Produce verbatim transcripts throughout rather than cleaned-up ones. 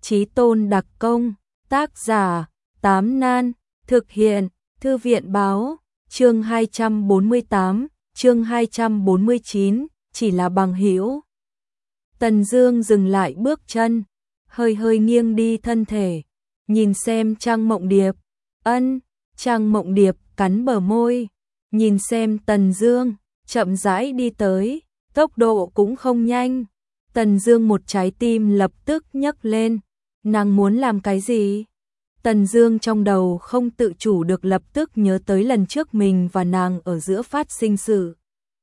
Chí tôn đặc công, tác giả, Tám Nan, thực hiện, Thư viện báo, chương hai trăm bốn mươi tám, chương hai trăm bốn mươi chín, chỉ là bằng hữu. Tần Dương dừng lại bước chân, hơi hơi nghiêng đi thân thể, nhìn xem Trang Mộng Điệp. Ân, Trang Mộng Điệp cắn bờ môi, nhìn xem Tần Dương, chậm rãi đi tới, tốc độ cũng không nhanh. Tần Dương một trái tim lập tức nhấc lên, nàng muốn làm cái gì? Tần Dương trong đầu không tự chủ được lập tức nhớ tới lần trước mình và nàng ở giữa phát sinh sự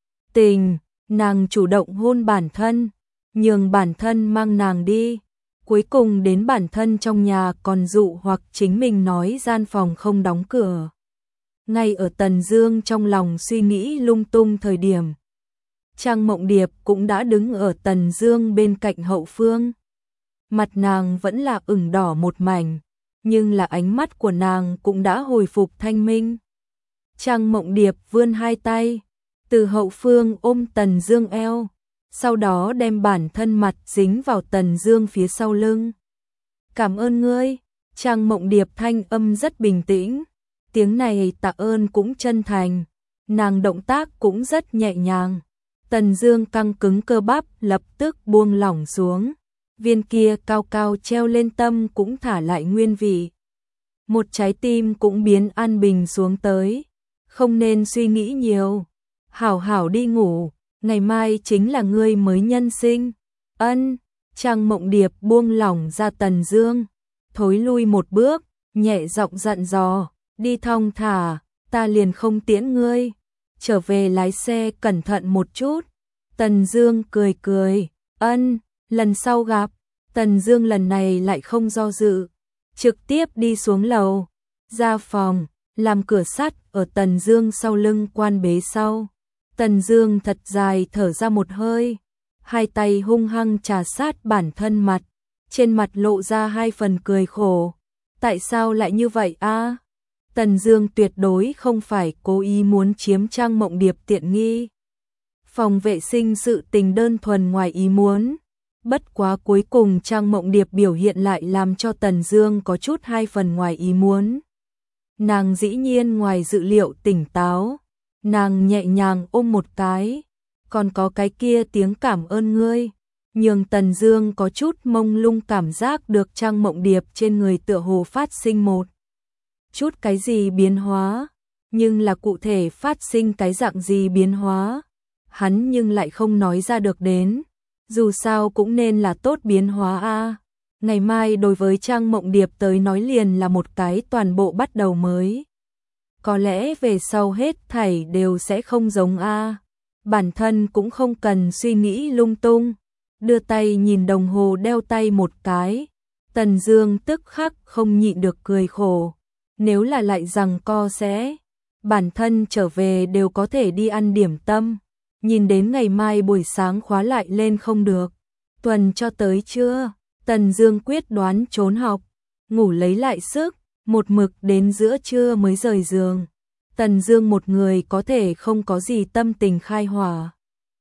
tình, nàng chủ động hôn bản thân, nhường bản thân mang nàng đi, cuối cùng đến bản thân trong nhà còn dụ hoặc chính mình nói gian phòng không đóng cửa. Ngay ở Tần Dương trong lòng suy nghĩ lung tung thời điểm, Trang Mộng Điệp cũng đã đứng ở Tần Dương bên cạnh hậu phương. Mặt nàng vẫn là ửng đỏ một mảnh, nhưng là ánh mắt của nàng cũng đã hồi phục thanh minh. Trang Mộng Điệp vươn hai tay, từ hậu phương ôm Tần Dương eo, sau đó đem bản thân mặt dính vào Tần Dương phía sau lưng. "Cảm ơn ngươi." Trang Mộng Điệp thanh âm rất bình tĩnh, tiếng này tạ ơn cũng chân thành, nàng động tác cũng rất nhẹ nhàng. Tần Dương căng cứng cơ bắp lập tức buông lỏng xuống, viên kia cao cao treo lên tâm cũng thả lại nguyên vị. Một trái tim cũng biến an bình xuống tới, không nên suy nghĩ nhiều, hảo hảo đi ngủ, ngày mai chính là ngươi mới nhân sinh. Ân, Trang Mộng Điệp buông lỏng ra Tần Dương, thối lui một bước, nhẹ giọng dặn dò, đi thong thả, ta liền không tiễn ngươi, trở về lái xe cẩn thận một chút. Tần Dương cười cười, ân, lần sau gặp. Tần Dương lần này lại không do dự, trực tiếp đi xuống lầu, ra phòng, làm cửa sắt ở Tần Dương sau lưng quan bế sau. Tần Dương thật dài thở ra một hơi, hai tay hung hăng trà sát bản thân mặt, trên mặt lộ ra hai phần cười khổ. Tại sao lại như vậy a? Tần Dương tuyệt đối không phải cố ý muốn chiếm Trang Mộng Điệp tiện nghi. Phòng vệ sinh sự tình đơn thuần ngoài ý muốn. Bất quá cuối cùng Trang Mộng Điệp biểu hiện lại làm cho Tần Dương có chút hai phần ngoài ý muốn. Nàng dĩ nhiên ngoài dự liệu tỉnh táo, nàng nhẹ nhàng ôm một cái, còn có cái kia tiếng cảm ơn ngươi, nhường Tần Dương có chút mông lung cảm giác được Trang Mộng Điệp trên người tựa hồ phát sinh một chút cái gì biến hóa, nhưng là cụ thể phát sinh cái dạng gì biến hóa, hắn nhưng lại không nói ra được đến. Dù sao cũng nên là tốt biến hóa a. Ngày mai đối với Trang Mộng Điệp tới nói liền là một cái toàn bộ bắt đầu mới. Có lẽ về sau hết thảy đều sẽ không giống a. Bản thân cũng không cần suy nghĩ lung tung, đưa tay nhìn đồng hồ đeo tay một cái. Tần Dương tức khắc không nhịn được cười khổ, nếu là lại rằng co sẽ, bản thân trở về đều có thể đi ăn điểm tâm. Nhìn đến ngày mai buổi sáng khóa lại lên không được. Tuần cho tới chưa? Tần Dương quyết đoán trốn học, ngủ lấy lại sức, một mực đến giữa trưa mới rời giường. Tần Dương một người có thể không có gì tâm tình khai hỏa.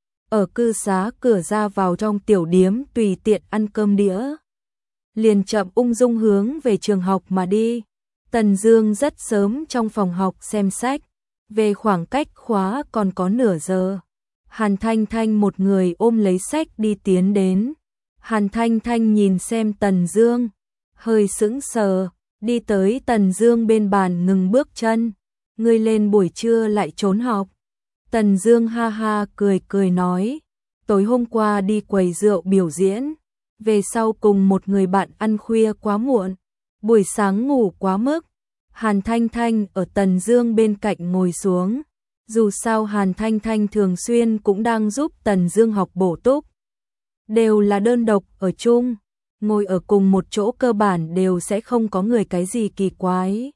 Ở cư xá cửa ra vào trong tiểu điếm tùy tiện ăn cơm đĩa. Liền chậm ung dung hướng về trường học mà đi. Tần Dương rất sớm trong phòng học xem sách, về khoảng cách khóa còn có nửa giờ. Hàn Thanh Thanh một người ôm lấy sách đi tiến đến. Hàn Thanh Thanh nhìn xem Tần Dương, hơi sững sờ, đi tới Tần Dương bên bàn ngừng bước chân. Ngươi lên buổi trưa lại trốn học. Tần Dương ha ha cười cười nói, tối hôm qua đi quầy rượu biểu diễn, về sau cùng một người bạn ăn khuya quá muộn, buổi sáng ngủ quá mức. Hàn Thanh Thanh ở Tần Dương bên cạnh ngồi xuống. Dù sao Hàn Thanh Thanh thường xuyên cũng đang giúp Tần Dương học bổ túc, đều là đơn độc ở chung, ngồi ở cùng một chỗ cơ bản đều sẽ không có người cái gì kỳ quái.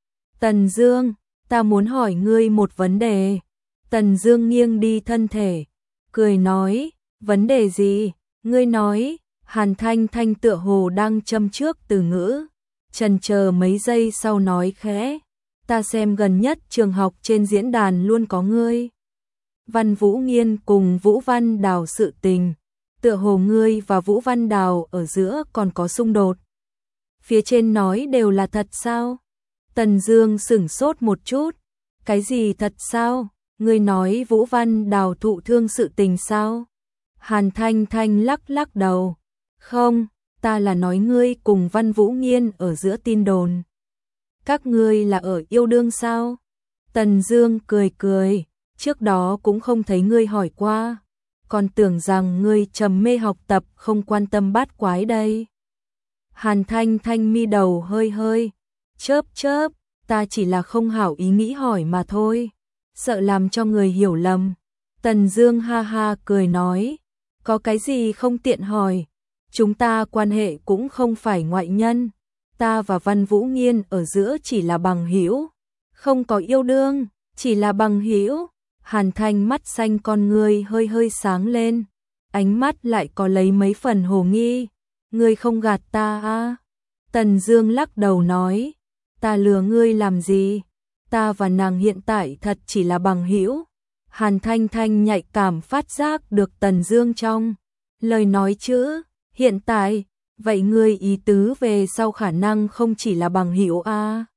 Tần Dương, ta muốn hỏi ngươi một vấn đề. Tần Dương nghiêng đi thân thể, cười nói, vấn đề gì? Ngươi nói. Hàn Thanh Thanh tựa hồ đang châm trước từ ngữ, chần chờ mấy giây sau nói khẽ, ta xem gần nhất trường học trên diễn đàn luôn có ngươi. Văn Vũ Nghiên cùng Vũ Văn Đào sự tình, tựa hồ ngươi và Vũ Văn Đào ở giữa còn có xung đột, phía trên nói đều là thật sao? Tần Dương sững sốt một chút, cái gì thật sao? Ngươi nói Vũ Văn Đào thụ thương sự tình sao? Hàn Thanh Thanh lắc lắc đầu, không, ta là nói ngươi cùng Văn Vũ Nghiên ở giữa tin đồn. Các ngươi là ở yêu đương sao? Tần Dương cười cười, trước đó cũng không thấy ngươi hỏi qua, còn tưởng rằng ngươi trầm mê học tập không quan tâm bát quái đây. Hàn Thanh Thanh mi đầu hơi hơi chớp chớp, ta chỉ là không hảo ý nghĩ hỏi mà thôi, sợ làm cho người hiểu lầm. Tần Dương ha ha cười nói, có cái gì không tiện hỏi, chúng ta quan hệ cũng không phải ngoại nhân, ta và Văn Vũ Nghiên ở giữa chỉ là bằng hữu, không có yêu đương, chỉ là bằng hữu. Hàn Thanh mắt xanh con ngươi hơi hơi sáng lên, ánh mắt lại có lấy mấy phần hồ nghi, ngươi không gạt ta à? Tần Dương lắc đầu nói, ta lừa ngươi làm gì, ta và nàng hiện tại thật chỉ là bằng hữu. Hàn Thanh Thanh nhạy cảm phát giác được Tần Dương trong lời nói chữ hiện tại, vậy ngươi ý tứ về sau khả năng không chỉ là bằng hữu à?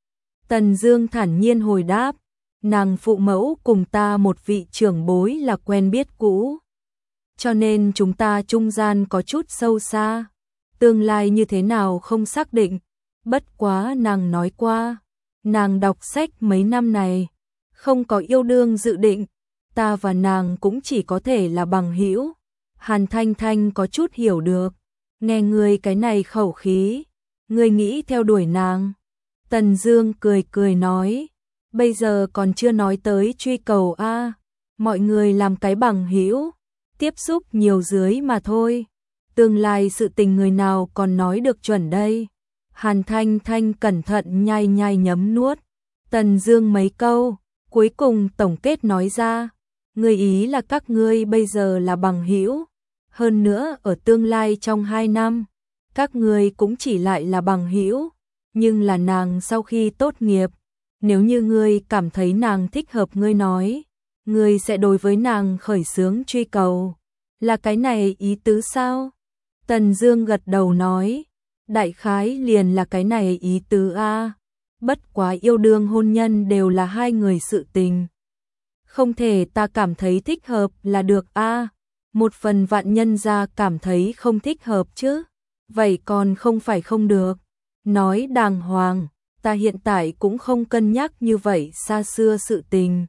Tần Dương thản nhiên hồi đáp, nàng phụ mẫu cùng ta một vị trưởng bối là quen biết cũ, cho nên chúng ta trung gian có chút sâu xa, tương lai như thế nào không xác định, bất quá nàng nói qua, nàng đọc sách mấy năm này, không có yêu đương dự định, ta và nàng cũng chỉ có thể là bằng hữu. Hàn Thanh Thanh có chút hiểu được, nghe ngươi cái này khẩu khí, ngươi nghĩ theo đuổi nàng. Tần Dương cười cười nói, bây giờ còn chưa nói tới truy cầu a, à, mọi người làm cái bằng hữu, tiếp xúc nhiều dưới mà thôi, tương lai sự tình người nào còn nói được chuẩn đây. Hàn Thanh Thanh cẩn thận nhai nhai nhấm nuốt Tần Dương mấy câu, cuối cùng tổng kết nói ra, ngươi ý là các ngươi bây giờ là bằng hữu, hơn nữa ở tương lai trong hai năm, các ngươi cũng chỉ lại là bằng hữu, nhưng là nàng sau khi tốt nghiệp, nếu như ngươi cảm thấy nàng thích hợp ngươi nói, ngươi sẽ đối với nàng khởi xướng truy cầu, là cái này ý tứ sao? Tần Dương gật đầu nói, đại khái liền là cái này ý tứ a, bất quá yêu đương hôn nhân đều là hai người sự tình, không thể ta cảm thấy thích hợp là được a, một phần vạn nhân gia cảm thấy không thích hợp chứ, vậy còn không phải không được. Nói đàng hoàng, ta hiện tại cũng không cân nhắc như vậy xa xưa sự tình.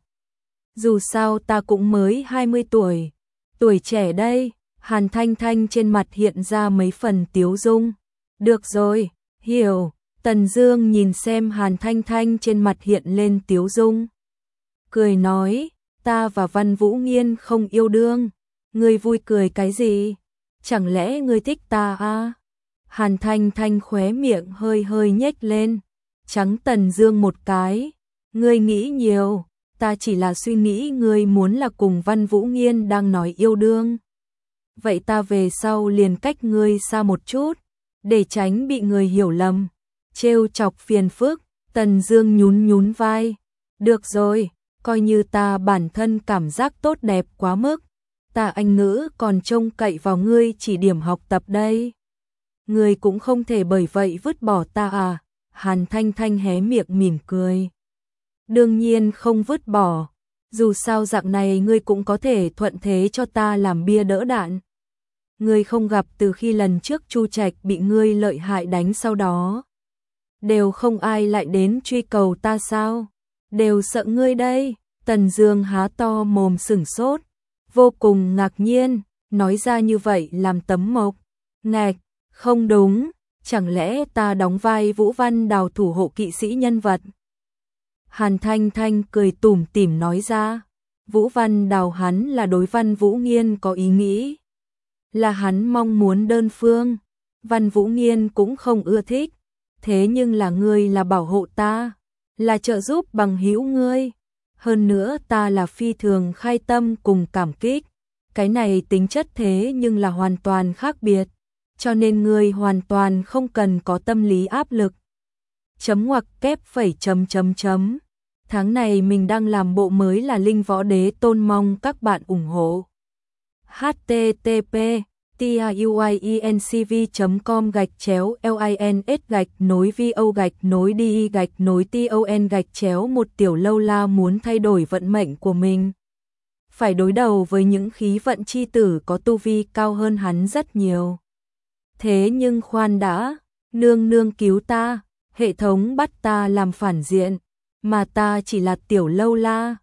Dù sao ta cũng mới hai mươi tuổi, tuổi trẻ đây. Hàn Thanh Thanh trên mặt hiện ra mấy phần tiếu dung. Được rồi, hiểu. Tần Dương nhìn xem Hàn Thanh Thanh trên mặt hiện lên tiếu dung, cười nói, ta và Văn Vũ Nghiên không yêu đương, ngươi vui cười cái gì? Chẳng lẽ ngươi thích ta à? Hàn Thanh Thanh khóe miệng hơi hơi nhếch lên, trắng Tần Dương một cái, ngươi nghĩ nhiều, ta chỉ là suy nghĩ ngươi muốn là cùng Văn Vũ Nghiên đang nói yêu đương. Vậy ta về sau liền cách ngươi xa một chút, để tránh bị người hiểu lầm, trêu chọc phiền phức. Tần Dương nhún nhún vai, được rồi, coi như ta bản thân cảm giác tốt đẹp quá mức, ta Anh ngữ còn trông cậy vào ngươi chỉ điểm học tập đây. Ngươi cũng không thể bởi vậy vứt bỏ ta à? Hàn Thanh Thanh hé miệng mỉm cười. Đương nhiên không vứt bỏ, dù sao dạng này ngươi cũng có thể thuận thế cho ta làm bia đỡ đạn. Ngươi không gặp từ khi lần trước Chu Trạch bị ngươi lợi hại đánh sau đó, đều không ai lại đến truy cầu ta sao? Đều sợ ngươi đây. Tần Dương há to mồm sửng sốt, vô cùng ngạc nhiên, nói ra như vậy làm tấm mộc. Ngạch, không đúng, chẳng lẽ ta đóng vai Vũ Văn Đào thủ hộ kỵ sĩ nhân vật? Hàn Thanh Thanh cười tủm tỉm nói ra, Vũ Văn Đào hắn là đối Văn Vũ Nghiên có ý nghĩ, là hắn mong muốn đơn phương, Văn Vũ Nghiên cũng không ưa thích, thế nhưng là ngươi là bảo hộ ta, là trợ giúp bằng hữu ngươi, hơn nữa ta là phi thường khai tâm cùng cảm kích, cái này tính chất thế nhưng là hoàn toàn khác biệt, cho nên ngươi hoàn toàn không cần có tâm lý áp lực. Chấm ngoặc kép phẩy chấm chấm chấm. Tháng này mình đang làm bộ mới là Linh Võ Đế Tôn, mong các bạn ủng hộ. H T T P tiuyinc.com gạch chéo lins gạch nối vo gạch nối đi gạch nối ton gạch chéo một tiểu lâu la muốn thay đổi vận mệnh của mình. Phải đối đầu với những khí vận chi tử có tu vi cao hơn hắn rất nhiều. Thế nhưng khoan đã, nương nương cứu ta, hệ thống bắt ta làm phản diện, mà ta chỉ là tiểu lâu la.